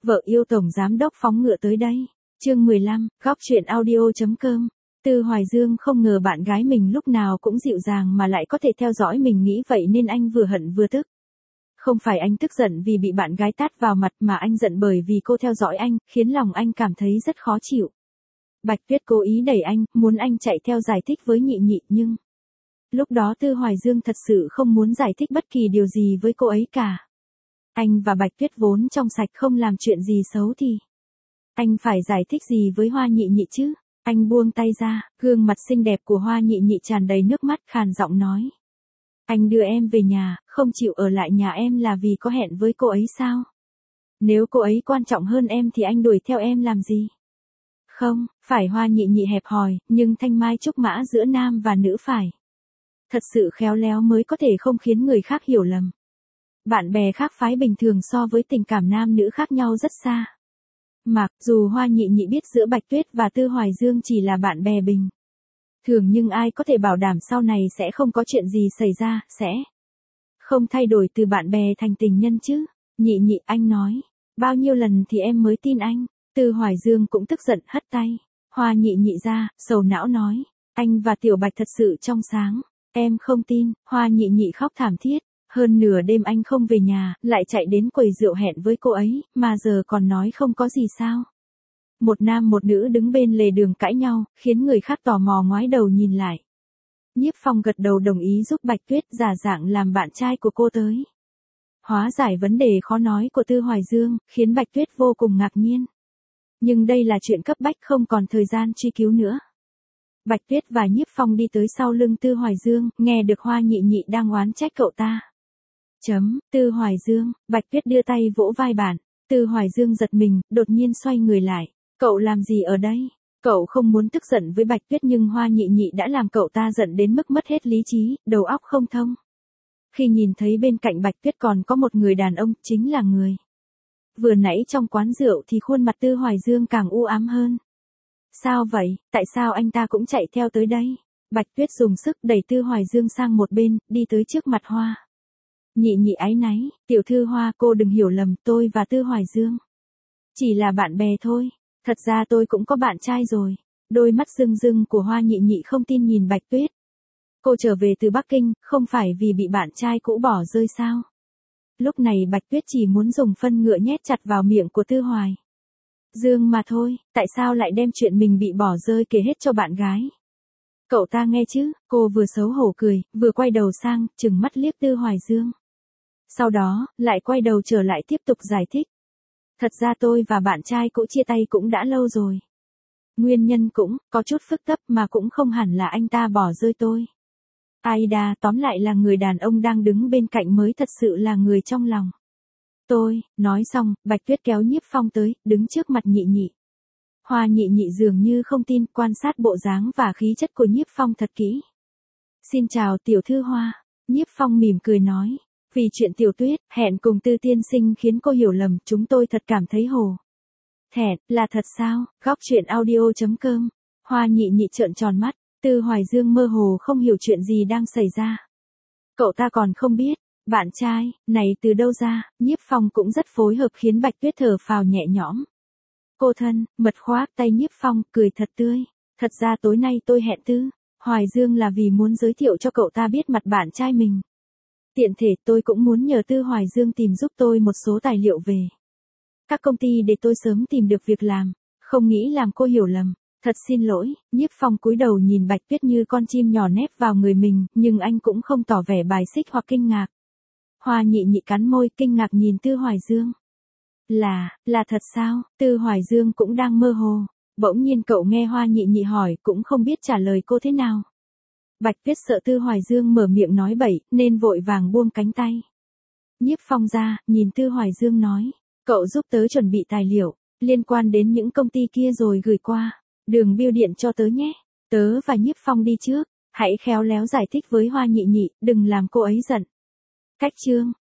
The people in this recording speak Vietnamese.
Vợ yêu tổng giám đốc phóng ngựa tới đây. Chương 15, góc truyện audio.com. Tư Hoài Dương không ngờ bạn gái mình lúc nào cũng dịu dàng mà lại có thể theo dõi mình, nghĩ vậy nên anh vừa hận vừa tức. Không phải anh tức giận vì bị bạn gái tát vào mặt mà anh giận bởi vì cô theo dõi anh, khiến lòng anh cảm thấy rất khó chịu. Bạch Tuyết cố ý đẩy anh, muốn anh chạy theo giải thích với Nhị Nhị, nhưng lúc đó Tư Hoài Dương thật sự không muốn giải thích bất kỳ điều gì với cô ấy cả. Anh và Bạch Tuyết vốn trong sạch, không làm chuyện gì xấu thì anh phải giải thích gì với Hoa Nhị Nhị chứ? Anh buông tay ra, gương mặt xinh đẹp của Hoa Nhị Nhị tràn đầy nước mắt, khàn giọng nói. Anh đưa em về nhà, không chịu ở lại nhà em là vì có hẹn với cô ấy sao? Nếu cô ấy quan trọng hơn em thì anh đuổi theo em làm gì? Không, phải. Hoa Nhị Nhị hẹp hòi, nhưng thanh mai trúc mã giữa nam và nữ phải thật sự khéo léo mới có thể không khiến người khác hiểu lầm. Bạn bè khác phái bình thường so với tình cảm nam nữ khác nhau rất xa. Mặc dù Hoa Nhị Nhị biết giữa Bạch Tuyết và Tư Hoài Dương chỉ là bạn bè bình thường, nhưng ai có thể bảo đảm sau này sẽ không có chuyện gì xảy ra, sẽ không thay đổi từ bạn bè thành tình nhân chứ? Nhị Nhị, anh nói, bao nhiêu lần thì em mới tin anh? Tư Hoài Dương cũng tức giận hất tay Hoa Nhị Nhị ra, sầu não nói, anh và Tiểu Bạch thật sự trong sáng, em không tin. Hoa Nhị Nhị khóc thảm thiết. Hơn nửa đêm anh không về nhà, lại chạy đến quầy rượu hẹn với cô ấy, mà giờ còn nói không có gì sao? Một nam một nữ đứng bên lề đường cãi nhau, khiến người khác tò mò ngoái đầu nhìn lại. Nhiếp Phong gật đầu đồng ý giúp Bạch Tuyết giả dạng làm bạn trai của cô tới hóa giải vấn đề khó nói của Tư Hoài Dương, khiến Bạch Tuyết vô cùng ngạc nhiên. Nhưng đây là chuyện cấp bách, không còn thời gian truy cứu nữa. Bạch Tuyết và Nhiếp Phong đi tới sau lưng Tư Hoài Dương, nghe được Hoa Nhị Nhị đang oán trách cậu ta. Tư Hoài Dương. Bạch Tuyết đưa tay vỗ vai bạn. Tư Hoài Dương giật mình, đột nhiên xoay người lại. Cậu làm gì ở đây? Cậu không muốn tức giận với Bạch Tuyết, nhưng Hoa Nhị Nhị đã làm cậu ta giận đến mức mất hết lý trí, đầu óc không thông. Khi nhìn thấy bên cạnh Bạch Tuyết còn có một người đàn ông, chính là người vừa nãy trong quán rượu, thì khuôn mặt Tư Hoài Dương càng u ám hơn. Sao vậy? Tại sao anh ta cũng chạy theo tới đây? Bạch Tuyết dùng sức đẩy Tư Hoài Dương sang một bên, đi tới trước mặt Hoa Nhị Nhị áy náy, tiểu thư Hoa, cô đừng hiểu lầm, tôi và Tư Hoài Dương chỉ là bạn bè thôi. Thật ra tôi cũng có bạn trai rồi. Đôi mắt rưng rưng của Hoa Nhị Nhị không tin nhìn Bạch Tuyết. Cô trở về từ Bắc Kinh, không phải vì bị bạn trai cũ bỏ rơi sao? Lúc này Bạch Tuyết chỉ muốn dùng phân ngựa nhét chặt vào miệng của Tư Hoài Dương mà thôi. Tại sao lại đem chuyện mình bị bỏ rơi kể hết cho bạn gái? Cậu ta nghe chứ? Cô vừa xấu hổ cười, vừa quay đầu sang, trừng mắt liếc Tư Hoài Dương. Sau đó, lại quay đầu trở lại tiếp tục giải thích. Thật ra tôi và bạn trai cũ chia tay cũng đã lâu rồi. Nguyên nhân cũng có chút phức tạp, mà cũng không hẳn là anh ta bỏ rơi tôi. Aida, tóm lại là người đàn ông đang đứng bên cạnh mới thật sự là người trong lòng tôi. Nói xong, Bạch Tuyết kéo Nhiếp Phong tới, đứng trước mặt Nhị Nhị. Hoa Nhị Nhị dường như không tin, quan sát bộ dáng và khí chất của Nhiếp Phong thật kỹ. Xin chào tiểu thư Hoa. Nhiếp Phong mỉm cười nói. Vì chuyện Tiểu Tuyết hẹn cùng Tư tiên sinh khiến cô hiểu lầm, chúng tôi thật cảm thấy hổ thẹn. Là thật sao? Góc truyện audio.com. Hoa Nhị Nhị trợn tròn mắt. Tư Hoài Dương mơ hồ không hiểu chuyện gì đang xảy ra. Cậu ta còn không biết, bạn trai này từ đâu ra? Nhiếp Phong cũng rất phối hợp, khiến Bạch Tuyết thở phào nhẹ nhõm. Cô thân mật khoác tay Nhiếp Phong, cười thật tươi. Thật ra tối nay tôi hẹn Tư Hoài Dương là vì muốn giới thiệu cho cậu ta biết mặt bạn trai mình. Tiện thể tôi cũng muốn nhờ Tư Hoài Dương tìm giúp tôi một số tài liệu về các công ty để tôi sớm tìm được việc làm. Không nghĩ làm cô hiểu lầm. Thật xin lỗi. Nhiếp Phong cúi đầu nhìn Bạch Tuyết như con chim nhỏ nép vào người mình, nhưng anh cũng không tỏ vẻ bài xích hoặc kinh ngạc. Hoa Nhị Nhị cắn môi, kinh ngạc nhìn Tư Hoài Dương. Là thật sao? Tư Hoài Dương cũng đang mơ hồ. Bỗng nhiên cậu nghe Hoa Nhị Nhị hỏi, cũng không biết trả lời cô thế nào. Bạch Tuyết sợ Tư Hoài Dương mở miệng nói bậy, nên vội vàng buông cánh tay Nhiếp Phong ra, nhìn Tư Hoài Dương nói. Cậu giúp tớ chuẩn bị tài liệu liên quan đến những công ty kia rồi gửi qua đường bưu điện cho tớ nhé. Tớ và Nhiếp Phong đi trước. Hãy khéo léo giải thích với Hoa Nhị Nhị, đừng làm cô ấy giận. Cách chương